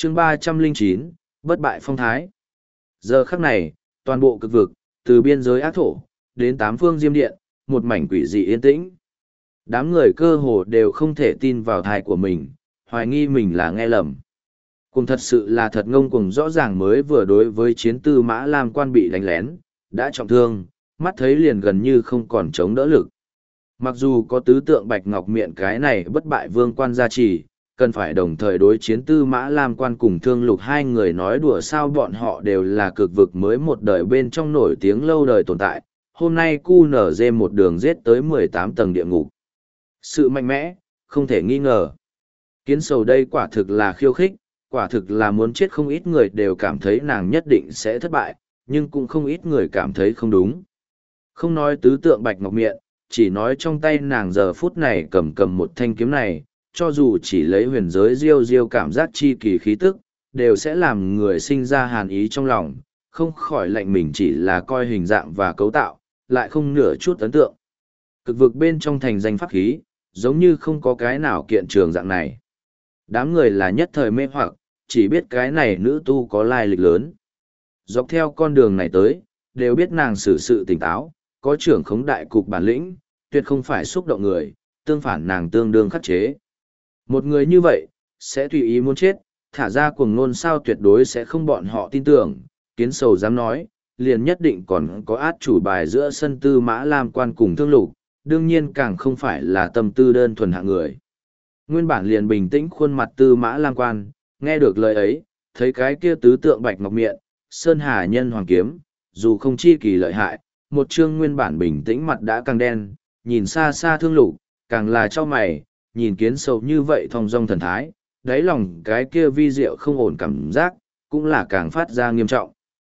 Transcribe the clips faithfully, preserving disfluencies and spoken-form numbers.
chương ba trăm lẻ chín, bất bại phong thái. Giờ khắc này, toàn bộ cực vực, từ biên giới ác thổ, đến tám phương diêm điện, một mảnh quỷ dị yên tĩnh. Đám người cơ hồ đều không thể tin vào thai của mình, hoài nghi mình là nghe lầm. Cùng thật sự là thật ngông cuồng, rõ ràng mới vừa đối với chiến tư Mã Lam quan bị đánh lén, đã trọng thương, mắt thấy liền gần như không còn chống đỡ lực. Mặc dù có tứ tượng bạch ngọc miệng cái này bất bại vương quan gia trì, cần phải đồng thời đối chiến tư Mã Lam quan cùng Thương Lục, hai người nói đùa sao bọn họ đều là cực vực mới một đời bên trong nổi tiếng lâu đời tồn tại, hôm nay cu nở dê một đường giết tới mười tám tầng địa ngục. Sự mạnh mẽ, không thể nghi ngờ. Kiến Sầu đây quả thực là khiêu khích, quả thực là muốn chết, không ít người đều cảm thấy nàng nhất định sẽ thất bại, nhưng cũng không ít người cảm thấy không đúng. Không nói tứ tượng bạch ngọc miệng, chỉ nói trong tay nàng giờ phút này cầm cầm một thanh kiếm này, cho dù chỉ lấy huyền giới diêu diêu cảm giác chi kỳ khí tức, đều sẽ làm người sinh ra hàn ý trong lòng, không khỏi lạnh mình chỉ là coi hình dạng và cấu tạo, lại không nửa chút ấn tượng. Cực vực bên trong thành danh pháp khí, giống như không có cái nào kiện trường dạng này. Đám người là nhất thời mê hoặc, chỉ biết cái này nữ tu có lai lịch lớn. Dọc theo con đường này tới, đều biết nàng xử sự tỉnh táo, có trưởng khống đại cục bản lĩnh, tuyệt không phải xúc động người, tương phản nàng tương đương khắc chế. Một người như vậy, sẽ tùy ý muốn chết, thả ra cuồng ngôn sao tuyệt đối sẽ không bọn họ tin tưởng, Kiến Sầu dám nói, liền nhất định còn có át chủ bài giữa sân tư Mã Lam quan cùng Thương Lục, đương nhiên càng không phải là tâm tư đơn thuần hạng người. Nguyên bản liền bình tĩnh khuôn mặt tư Mã Lam quan, nghe được lời ấy, thấy cái kia tứ tượng bạch ngọc miệng, sơn hà nhân hoàng kiếm, dù không chi kỳ lợi hại, một chương nguyên bản bình tĩnh mặt đã càng đen, nhìn xa xa Thương Lục, càng là cho mày, nhìn Kiến Sầu như vậy thong dong thần thái, đáy lòng cái kia vi diệu không ổn cảm giác, cũng là càng phát ra nghiêm trọng.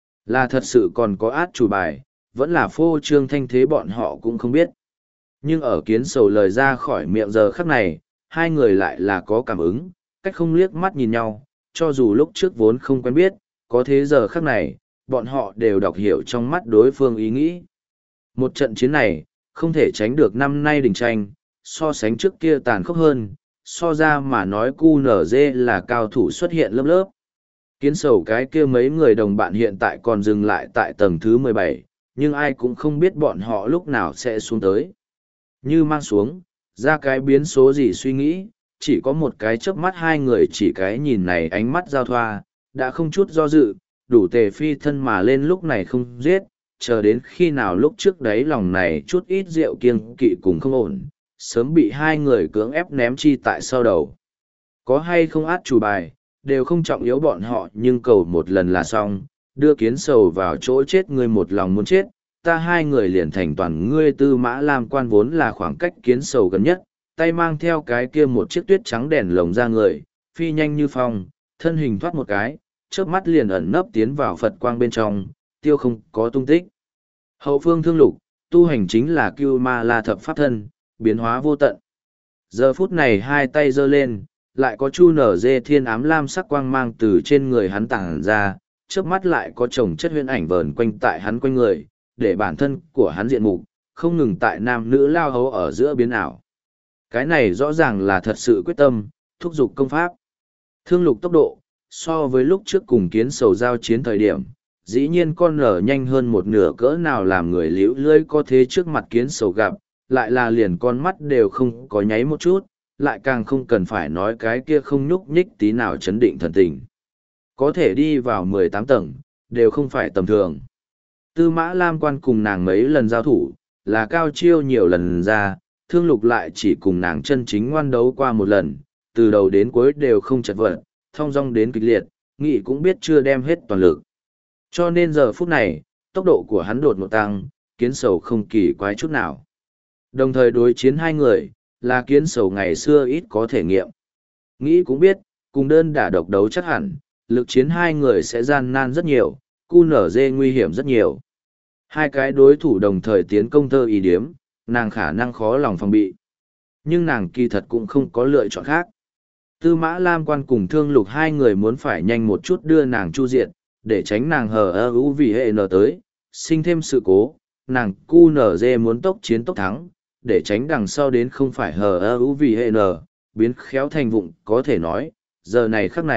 Là thật sự còn có át chủ bài, vẫn là phô trương thanh thế bọn họ cũng không biết. Nhưng ở Kiến Sầu lời ra khỏi miệng giờ khắc này, hai người lại là có cảm ứng, cách không liếc mắt nhìn nhau, cho dù lúc trước vốn không quen biết, có thế giờ khắc này, bọn họ đều đọc hiểu trong mắt đối phương ý nghĩ. Một trận chiến này, không thể tránh được năm nay đình tranh, so sánh trước kia tàn khốc hơn, so ra mà nói cu nở dê là cao thủ xuất hiện lớp lớp. Kiến Sầu cái kia mấy người đồng bạn hiện tại còn dừng lại tại tầng thứ mười bảy, nhưng ai cũng không biết bọn họ lúc nào sẽ xuống tới. Như mang xuống, ra cái biến số gì suy nghĩ, chỉ có một cái chớp mắt hai người chỉ cái nhìn này ánh mắt giao thoa, đã không chút do dự, đủ tề phi thân mà lên lúc này không giết, chờ đến khi nào lúc trước đấy lòng này chút ít rượu kiêng kỵ cùng không ổn, sớm bị hai người cưỡng ép ném chi tại sau đầu. Có hay không át chủ bài, đều không trọng yếu bọn họ nhưng cầu một lần là xong, đưa Kiến Sầu vào chỗ chết ngươi một lòng muốn chết, ta hai người liền thành toàn ngươi tư Mã Lam quan vốn là khoảng cách Kiến Sầu gần nhất, tay mang theo cái kia một chiếc tuyết trắng đèn lồng ra người, phi nhanh như phong, thân hình thoát một cái, chớp mắt liền ẩn nấp tiến vào Phật quang bên trong, tiêu không có tung tích. Hậu phương Thương Lục, tu hành chính là Cưu Ma La thập pháp thân, biến hóa vô tận. Giờ phút này hai tay giơ lên, lại có chu nở dê thiên ám lam sắc quang mang từ trên người hắn tản ra, chớp mắt lại có chồng chất huyễn ảnh vờn quanh tại hắn quanh người, để bản thân của hắn diện mục không ngừng tại nam nữ lao hấu ở giữa biến ảo. Cái này rõ ràng là thật sự quyết tâm, thúc giục công pháp. Thương Lục tốc độ, so với lúc trước cùng Kiến Sầu giao chiến thời điểm, dĩ nhiên con nở nhanh hơn một nửa cỡ nào làm người liễu lưỡi có thế trước mặt Kiến Sầu gặp, lại là liền con mắt đều không có nháy một chút, lại càng không cần phải nói cái kia không nhúc nhích tí nào chấn định thần tình. Có thể đi vào mười tám tầng, đều không phải tầm thường. Tư Mã Lam quan cùng nàng mấy lần giao thủ, là cao chiêu nhiều lần ra, Thương Lục lại chỉ cùng nàng chân chính ngoan đấu qua một lần, từ đầu đến cuối đều không chật vật, thong dong đến kịch liệt, nghị cũng biết chưa đem hết toàn lực. Cho nên giờ phút này, tốc độ của hắn đột ngột tăng, Kiến Sầu không kỳ quái chút nào. Đồng thời đối chiến hai người, là Kiến Sầu ngày xưa ít có thể nghiệm. Nghĩ cũng biết, cùng đơn đả độc đấu chắc hẳn, lực chiến hai người sẽ gian nan rất nhiều, cu nở dê nguy hiểm rất nhiều. Hai cái đối thủ đồng thời tiến công thơ ý điếm, nàng khả năng khó lòng phòng bị. Nhưng nàng kỳ thật cũng không có lựa chọn khác. Tư Mã Lam quan cùng Thương Lục hai người muốn phải nhanh một chút đưa nàng chu diệt, để tránh nàng hờ ơ ú vì hệ nở tới, sinh thêm sự cố, nàng cu nở dê muốn tốc chiến tốc thắng, để tránh đằng sau đến không phải hờ ơ ú vì hệ nở, biến khéo thành vụng có thể nói, giờ này khắc này,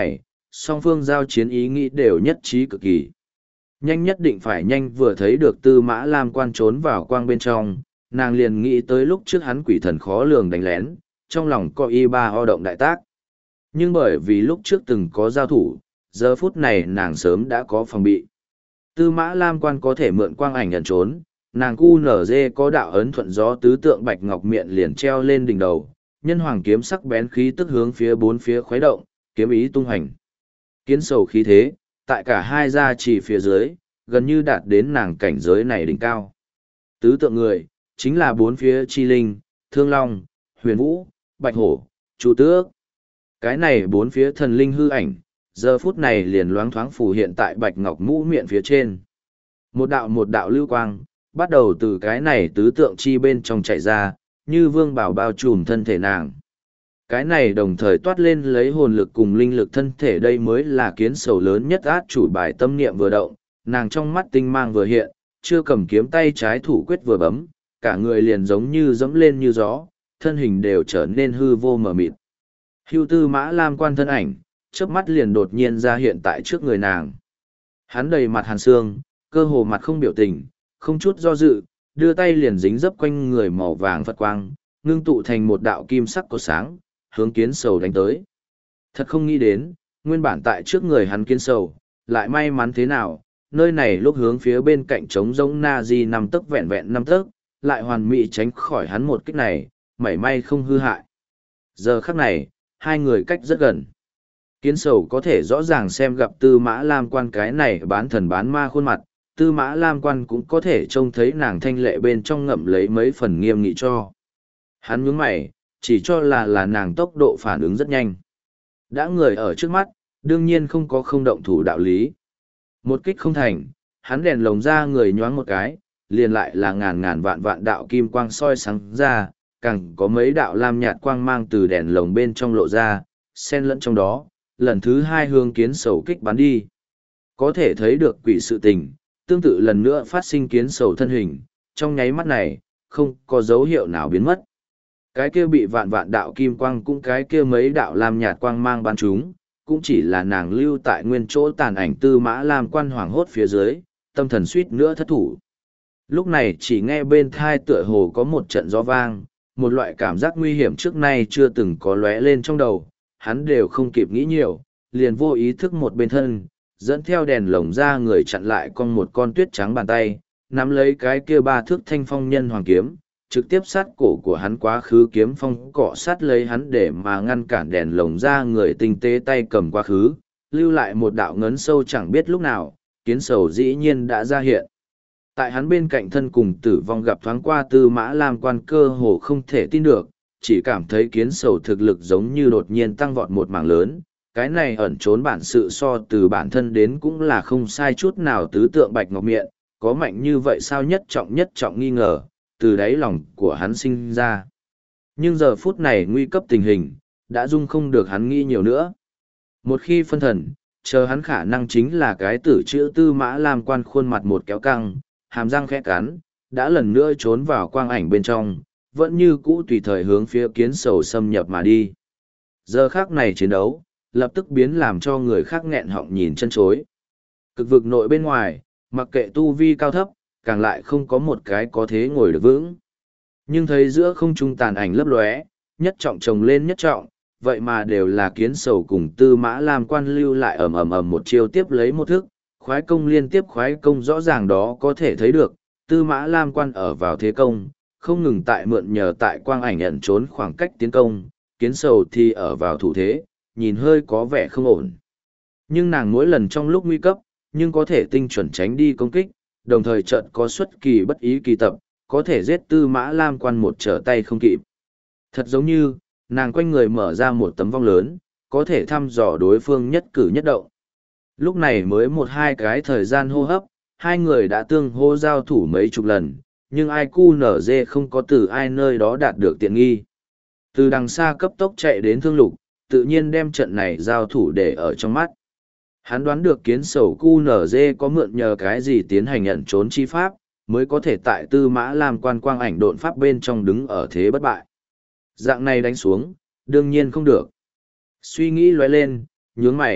song phương giao chiến ý nghĩ đều nhất trí cực kỳ. Nhanh nhất định phải nhanh, vừa thấy được Tư Mã Lam Quan trốn vào quang bên trong, nàng liền nghĩ tới lúc trước hắn quỷ thần khó lường đánh lén, trong lòng có y ba ho động đại tác. Nhưng bởi vì lúc trước từng có giao thủ, giờ phút này nàng sớm đã có phòng bị. Tư Mã Lam Quan có thể mượn quang ảnh nhận trốn, nàng cu nở dê có đạo ấn thuận gió tứ tượng bạch ngọc miệng liền treo lên đỉnh đầu, nhân hoàng kiếm sắc bén khí tức hướng phía bốn phía khuấy động, kiếm ý tung hành. Kiến sầu khí thế, tại cả hai gia chỉ phía dưới, gần như đạt đến nàng cảnh giới này đỉnh cao. Tứ tượng người, chính là bốn phía chi linh, thương long, huyền vũ, bạch hổ, chu tước. Cái này bốn phía thần linh hư ảnh, giờ phút này liền loáng thoáng phù hiện tại bạch ngọc mũ miệng phía trên. Một đạo một đạo lưu quang, bắt đầu từ cái này tứ tượng chi bên trong chạy ra, như vương bảo bao trùm thân thể nàng. Cái này đồng thời toát lên lấy hồn lực cùng linh lực thân thể, đây mới là kiến sầu lớn nhất át chủ bài. Tâm niệm vừa động, nàng trong mắt tinh mang vừa hiện, chưa cầm kiếm tay trái thủ quyết vừa bấm, cả người liền giống như dẫm lên như gió, thân hình đều trở nên hư vô mờ mịt. Hưu Tư Mã Lam Quan thân ảnh, chớp mắt liền đột nhiên ra hiện tại trước người nàng. Hắn đầy mặt hàn xương, cơ hồ mặt không biểu tình, không chút do dự, đưa tay liền dính dấp quanh người màu vàng Phật quang, ngưng tụ thành một đạo kim sắc có sáng, hướng kiến sầu đánh tới. Thật không nghĩ đến, nguyên bản tại trước người hắn kiến sầu, lại may mắn thế nào, nơi này lúc hướng phía bên cạnh trống rỗng na di năm tấc vẹn vẹn năm tấc, lại hoàn mỹ tránh khỏi hắn một kích này, mảy may không hư hại. Giờ khắc này, hai người cách rất gần. Kiến sầu có thể rõ ràng xem gặp Tư Mã Lam Quan cái này bán thần bán ma khuôn mặt, Tư Mã Lam Quan cũng có thể trông thấy nàng thanh lệ bên trong ngậm lấy mấy phần nghiêm nghị cho. Hắn nhướng mày, chỉ cho là là nàng tốc độ phản ứng rất nhanh. Đã người ở trước mắt, đương nhiên không có không động thủ đạo lý. Một kích không thành, hắn đèn lồng ra người nhoáng một cái, liền lại là ngàn ngàn vạn vạn đạo kim quang soi sáng ra, càng có mấy đạo lam nhạt quang mang từ đèn lồng bên trong lộ ra, xen lẫn trong đó, lần thứ hai hướng kiến sầu kích bắn đi. Có thể thấy được quỷ sự tình, tương tự lần nữa phát sinh kiến sầu thân hình, trong nháy mắt này, không có dấu hiệu nào biến mất. Cái kia bị vạn vạn đạo kim quang cũng cái kia mấy đạo lam nhạt quang mang bắn chúng, cũng chỉ là nàng lưu tại nguyên chỗ tàn ảnh Tư Mã Lam Quan hoảng hốt phía dưới, tâm thần suýt nữa thất thủ. Lúc này chỉ nghe bên thai tựa hồ có một trận gió vang, một loại cảm giác nguy hiểm trước nay chưa từng có lóe lên trong đầu, hắn đều không kịp nghĩ nhiều, liền vô ý thức một bên thân, dẫn theo đèn lồng ra người chặn lại con một con tuyết trắng bàn tay, nắm lấy cái kia ba thước thanh phong nhân hoàng kiếm, trực tiếp sát cổ của hắn quá khứ, kiếm phong cọ sát lấy hắn để mà ngăn cản đèn lồng ra người tinh tế tay cầm quá khứ, lưu lại một đạo ngấn sâu chẳng biết lúc nào, kiến sầu dĩ nhiên đã ra hiện. Tại hắn bên cạnh thân cùng tử vong gặp thoáng qua Tư Mã Lam Quan cơ hồ không thể tin được, chỉ cảm thấy kiến sầu thực lực giống như đột nhiên tăng vọt một mảng lớn. Cái này ẩn trốn bản sự so từ bản thân đến cũng là không sai chút nào. Tứ tượng bạch ngọc miệng, có mạnh như vậy sao? Nhất trọng nhất trọng nghi ngờ, từ đáy lòng của hắn sinh ra. Nhưng giờ phút này nguy cấp tình hình, đã dung không được hắn nghĩ nhiều nữa. Một khi phân thần, chờ hắn khả năng chính là cái tử chữ Tư Mã Lam Quan khuôn mặt một kéo căng, hàm răng khẽ cắn, đã lần nữa trốn vào quang ảnh bên trong, vẫn như cũ tùy thời hướng phía kiến sầu xâm nhập mà đi. Giờ khác này chiến đấu, lập tức biến làm cho người khác nghẹn họng nhìn chân chối. Cực vực nội bên ngoài, mặc kệ tu vi cao thấp, càng lại không có một cái có thế ngồi được vững. Nhưng thấy giữa không trung tàn ảnh lấp lóe, nhất trọng chồng lên nhất trọng, vậy mà đều là kiến sầu cùng Tư Mã Lam Quan lưu lại ầm ầm ầm một chiêu tiếp lấy một thức, khoái công liên tiếp khoái công, rõ ràng đó có thể thấy được, Tư Mã Lam Quan ở vào thế công, không ngừng tại mượn nhờ tại quang ảnh ẩn trốn khoảng cách tiến công, kiến sầu thì ở vào thủ thế, nhìn hơi có vẻ không ổn. Nhưng nàng mỗi lần trong lúc nguy cấp, nhưng có thể tinh chuẩn tránh đi công kích, đồng thời trận có xuất kỳ bất ý kỳ tập, có thể giết Tư Mã Lam Quan một trở tay không kịp. Thật giống như, nàng quanh người mở ra một tấm vong lớn, có thể thăm dò đối phương nhất cử nhất động. Lúc này mới một hai cái thời gian hô hấp, hai người đã tương hô giao thủ mấy chục lần, nhưng ai cu nở dê không có từ ai nơi đó đạt được tiện nghi. Từ đằng xa cấp tốc chạy đến Thương Lục, tự nhiên đem trận này giao thủ để ở trong mắt. Hắn đoán được kiến sầu cu nở dê có mượn nhờ cái gì tiến hành ẩn trốn chi pháp, mới có thể tại Tư Mã Lam Quan quang ảnh độn pháp bên trong đứng ở thế bất bại. Dạng này đánh xuống, đương nhiên không được. Suy nghĩ lóe lên, nhướng mày,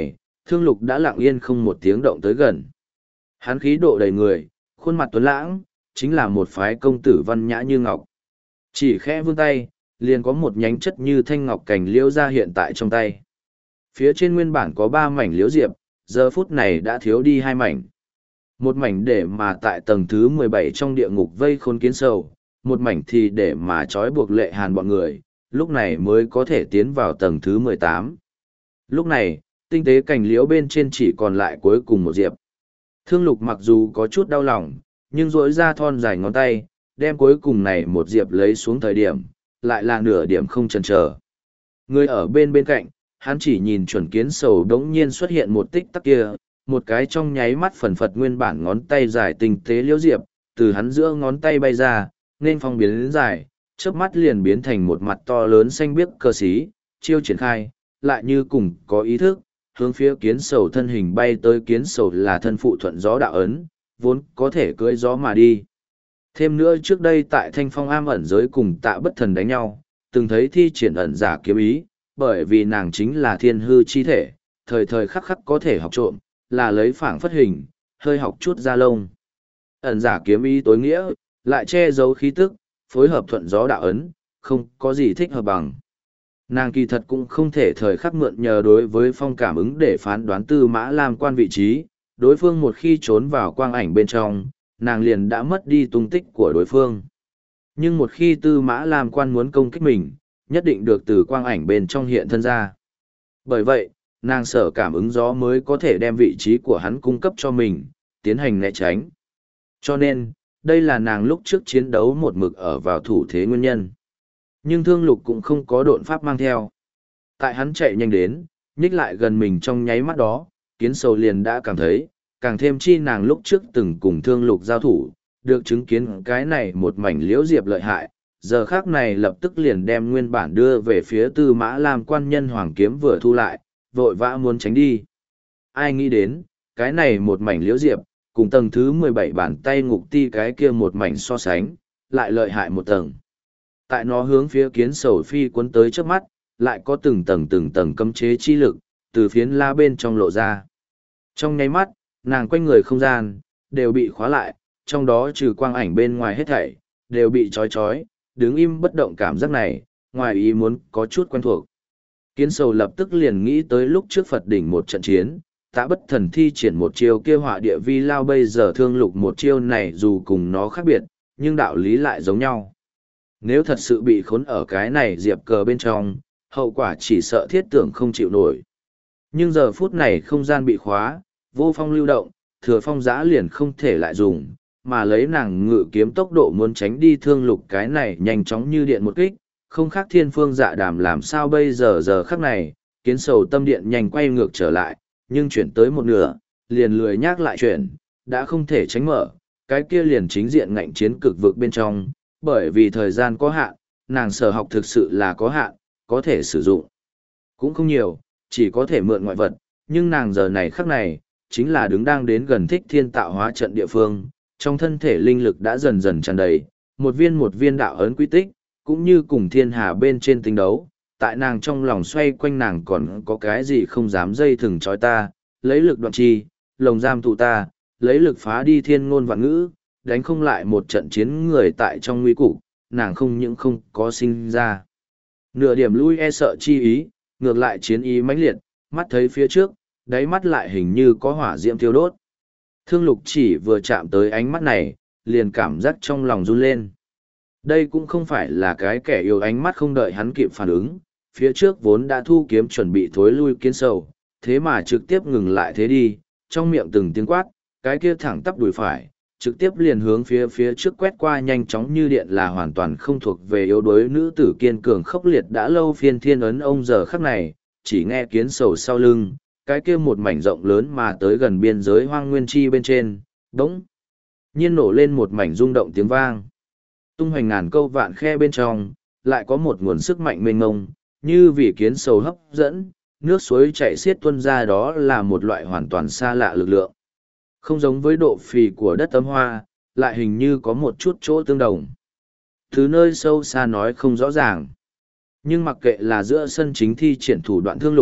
Thương Lục đã lặng yên không một tiếng động tới gần. Hắn khí độ đầy người, khuôn mặt tuấn lãng, chính là một phái công tử văn nhã như ngọc. Chỉ khẽ vươn tay, liền có một nhánh chất như thanh ngọc cành liễu ra hiện tại trong tay. Phía trên nguyên bản có ba mảnh liễu diệp, giờ phút này đã thiếu đi hai mảnh. Một mảnh để mà tại tầng thứ mười bảy trong địa ngục vây khốn kiến sầu, một mảnh thì để mà trói buộc Lệ Hàn bọn người, lúc này mới có thể tiến vào tầng thứ mười tám. Lúc này, tinh tế cành liễu bên trên chỉ còn lại cuối cùng một diệp. Thương Lục mặc dù có chút đau lòng, nhưng duỗi ra thon dài ngón tay, đem cuối cùng này một diệp lấy xuống thời điểm, lại là nửa điểm không chần chờ. Người ở bên bên cạnh, hắn chỉ nhìn chuẩn kiến sầu đống nhiên xuất hiện một tích tắc kia, một cái trong nháy mắt phần phật nguyên bản ngón tay dài tinh tế liễu diệp, từ hắn giữa ngón tay bay ra, nên phong biến đến dài, chớp mắt liền biến thành một mặt to lớn xanh biếc cơ xí, chiêu triển khai, lại như cùng có ý thức, hướng phía kiến sầu thân hình bay tới. Kiến sầu là thân phụ thuận gió đạo ấn, vốn có thể cưỡi gió mà đi. Thêm nữa trước đây tại Thanh Phong Am ẩn giới cùng Tạ Bất Thần đánh nhau, từng thấy thi triển ẩn giả kiếm ý, bởi vì nàng chính là thiên hư chi thể, thời thời khắc khắc có thể học trộm, là lấy phảng phất hình, hơi học chút da lông. Ẩn giả kiếm ý tối nghĩa, lại che giấu khí tức, phối hợp thuận gió đạo ấn, không có gì thích hợp bằng. Nàng kỳ thật cũng không thể thời khắc mượn nhờ đối với phong cảm ứng để phán đoán Tư Mã Lam Quan vị trí, đối phương một khi trốn vào quang ảnh bên trong, nàng liền đã mất đi tung tích của đối phương. Nhưng một khi Tư Mã Lam Quan muốn công kích mình, nhất định được từ quang ảnh bên trong hiện thân ra. Bởi vậy, nàng sở cảm ứng gió mới có thể đem vị trí của hắn cung cấp cho mình, tiến hành né tránh. Cho nên, đây là nàng lúc trước chiến đấu một mực ở vào thủ thế nguyên nhân. Nhưng Thương Lục cũng không có độn pháp mang theo. Tại hắn chạy nhanh đến, nhích lại gần mình trong nháy mắt đó, kiến sầu liền đã cảm thấy, càng thêm chi nàng lúc trước từng cùng Thương Lục giao thủ, được chứng kiến cái này một mảnh liễu diệp lợi hại, giờ khác này lập tức liền đem nguyên bản đưa về phía Tư Mã Lam Quan nhân hoàng kiếm vừa thu lại, vội vã muốn tránh đi. Ai nghĩ đến, cái này một mảnh liễu diệp, cùng tầng thứ mười bảy bàn tay ngục ti cái kia một mảnh so sánh, lại lợi hại một tầng. Tại nó hướng phía kiến sầu phi cuốn tới trước mắt, lại có từng tầng từng tầng cấm chế chi lực, từ phiến la bên trong lộ ra. Trong nháy mắt, nàng quanh người không gian, đều bị khóa lại, trong đó trừ quang ảnh bên ngoài hết thảy, đều bị trói trói, đứng im bất động. Cảm giác này, ngoài ý muốn có chút quen thuộc. Kiến sầu lập tức liền nghĩ tới lúc trước Phật đỉnh một trận chiến, Tạ Bất Thần thi triển một chiêu kia họa địa vi lao, bây giờ Thương Lục một chiêu này dù cùng nó khác biệt, nhưng đạo lý lại giống nhau. Nếu thật sự bị khốn ở cái này diệp cờ bên trong, hậu quả chỉ sợ thiết tưởng không chịu nổi. Nhưng giờ phút này không gian bị khóa, vô phong lưu động, thừa phong giã liền không thể lại dùng, mà lấy nàng ngự kiếm tốc độ muốn tránh đi Thương Lục cái này nhanh chóng như điện một kích, không khác thiên phương dạ đàm. Làm sao bây giờ? Giờ khắc này, kiến sầu tâm điện nhanh quay ngược trở lại, nhưng chuyển tới một nửa, liền lười nhác lại chuyển, đã không thể tránh mở, cái kia liền chính diện ngạnh chiến cực vực bên trong, bởi vì thời gian có hạn, nàng sở học thực sự là có hạn, có thể sử dụng cũng không nhiều, chỉ có thể mượn ngoại vật, nhưng nàng giờ này khắc này, chính là đứng đang đến gần Thích Thiên tạo hóa trận địa phương, trong thân thể linh lực đã dần dần tràn đầy, một viên một viên đạo ấn quy tích, cũng như cùng thiên hà bên trên tinh đấu, tại nàng trong lòng xoay quanh. Nàng còn có cái gì không dám dây thừng trói ta, lấy lực đoạn chi, lồng giam tụ ta, lấy lực phá đi thiên ngôn vạn ngữ, đánh không lại một trận chiến người tại trong nguy cục, nàng không những không có sinh ra nửa điểm lui e sợ chi ý, ngược lại chiến ý mãnh liệt, mắt thấy phía trước, đáy mắt lại hình như có hỏa diễm thiêu đốt. Thương Lục chỉ vừa chạm tới ánh mắt này, liền cảm giác trong lòng run lên. Đây cũng không phải là cái kẻ yêu ánh mắt, không đợi hắn kịp phản ứng, phía trước vốn đã thu kiếm chuẩn bị thối lui kiến sầu, thế mà trực tiếp ngừng lại thế đi, trong miệng từng tiếng quát, cái kia thẳng tắp đùi phải, trực tiếp liền hướng phía phía trước quét qua, nhanh chóng như điện, là hoàn toàn không thuộc về yếu đuối nữ tử kiên cường khốc liệt đã lâu phiên thiên ấn. Ông giờ khắc này, chỉ nghe kiến sầu sau lưng, cái kia một mảnh rộng lớn mà tới gần biên giới hoang nguyên chi bên trên, đống nhiên nổ lên một mảnh rung động tiếng vang. Tung hoành ngàn câu vạn khe bên trong, lại có một nguồn sức mạnh mênh mông, như vì kiến sầu hấp dẫn, nước suối chảy xiết tuôn ra. Đó là một loại hoàn toàn xa lạ lực lượng. Không giống với độ phì của đất tấm hoa, lại hình như có một chút chỗ tương đồng. Thứ nơi sâu xa nói không rõ ràng. Nhưng mặc kệ là giữa sân chính thi triển thủ đoạn Thương Lục,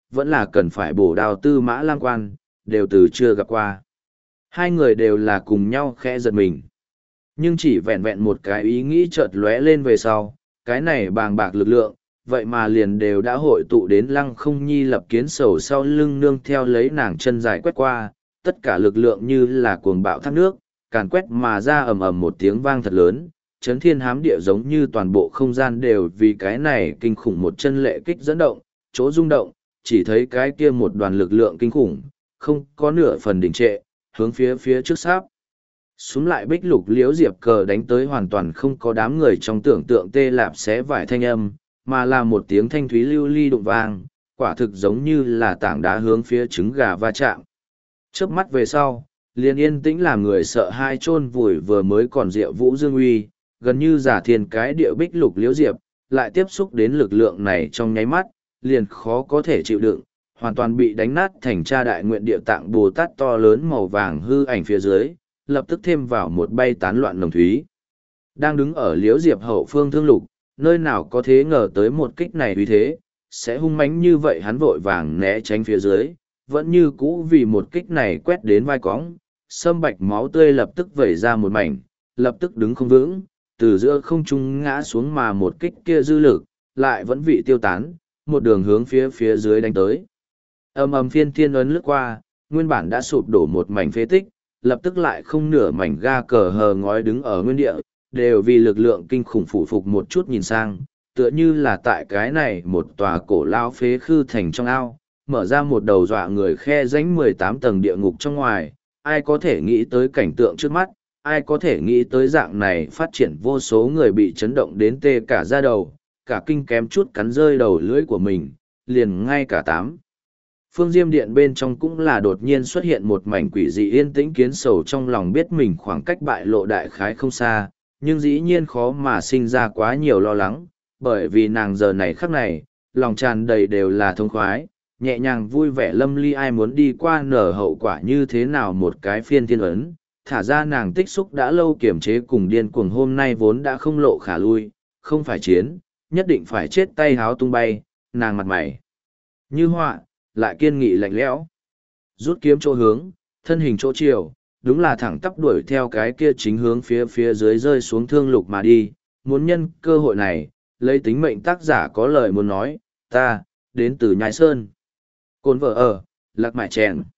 vẫn là cần phải bổ đào tư mã lam quan, đều từ chưa gặp qua. Hai người đều là cùng nhau khẽ giật mình. Nhưng chỉ vẹn vẹn một cái ý nghĩ chợt lóe lên về sau, cái này bàng bạc lực lượng, vậy mà liền đều đã hội tụ đến lăng không nhi lập kiến sầu sau lưng nương theo lấy nàng chân dài quét qua, tất cả lực lượng như là cuồng bạo thác nước, càn quét mà ra ầm ầm một tiếng vang thật lớn, chấn thiên hám địa giống như toàn bộ không gian đều vì cái này kinh khủng một chân lệ kích dẫn động, chỗ rung động, chỉ thấy cái kia một đoàn lực lượng kinh khủng, không có nửa phần đình trệ, hướng phía phía trước sáp. Xuống lại bích lục liễu diệp cờ đánh tới hoàn toàn không có đám người trong tưởng tượng tê lạp xé vải thanh âm, mà là một tiếng thanh thúy lưu ly đụng vang, quả thực giống như là tảng đá hướng phía trứng gà va chạm. Chớp mắt về sau, liền yên tĩnh làm người sợ hai chôn vùi vừa mới còn diệu vũ dương uy, gần như giả thiên cái địa bích lục liễu diệp, lại tiếp xúc đến lực lượng này trong nháy mắt, liền khó có thể chịu đựng, hoàn toàn bị đánh nát thành cha đại nguyện địa tạng Bồ Tát to lớn màu vàng hư ảnh phía dưới, lập tức thêm vào một bay tán loạn nồng thúy. Đang đứng ở liễu diệp hậu phương thương lục, nơi nào có thế ngờ tới một kích này uy thế, sẽ hung mãnh như vậy hắn vội vàng né tránh phía dưới, vẫn như cũ vì một kích này quét đến vai cõng, sâm bạch máu tươi lập tức vẩy ra một mảnh, lập tức đứng không vững, từ giữa không trung ngã xuống mà một kích kia dư lực, lại vẫn vị tiêu tán, một đường hướng phía phía dưới đánh tới. Âm ầm phiên thiên ấn lướt qua, nguyên bản đã sụp đổ một mảnh phế tích, lập tức lại không nửa mảnh ga cờ hờ ngói đứng ở nguyên địa, đều vì lực lượng kinh khủng phủ phục một chút nhìn sang, tựa như là tại cái này một tòa cổ lao phế khư thành trong ao, mở ra một đầu dọa người khe rãnh mười tám tầng địa ngục trong ngoài, ai có thể nghĩ tới cảnh tượng trước mắt, ai có thể nghĩ tới dạng này phát triển vô số người bị chấn động đến tê cả da đầu, cả kinh kém chút cắn rơi đầu lưỡi của mình, liền ngay cả tám. Phương Diêm Điện bên trong cũng là đột nhiên xuất hiện một mảnh quỷ dị yên tĩnh kiến sầu trong lòng biết mình khoảng cách bại lộ đại khái không xa, nhưng dĩ nhiên khó mà sinh ra quá nhiều lo lắng, bởi vì nàng giờ này khắc này, lòng tràn đầy đều là thông khoái, nhẹ nhàng vui vẻ lâm ly ai muốn đi qua nở hậu quả như thế nào một cái phiên thiên ấn, thả ra nàng tích xúc đã lâu kiểm chế cùng điên cuồng hôm nay vốn đã không lộ khả lui, không phải chiến, nhất định phải chết tay háo tung bay, nàng mặt mày như họa, lại kiên nghị lạnh lẽo, rút kiếm chỗ hướng, thân hình chỗ chiều, đúng là thẳng tắp đuổi theo cái kia chính hướng phía phía dưới rơi xuống thương lục mà đi, muốn nhân cơ hội này, lấy tính mệnh tác giả có lời muốn nói, ta, đến từ Nhai Sơn. Cồn vợ ở, lạc mại chèn.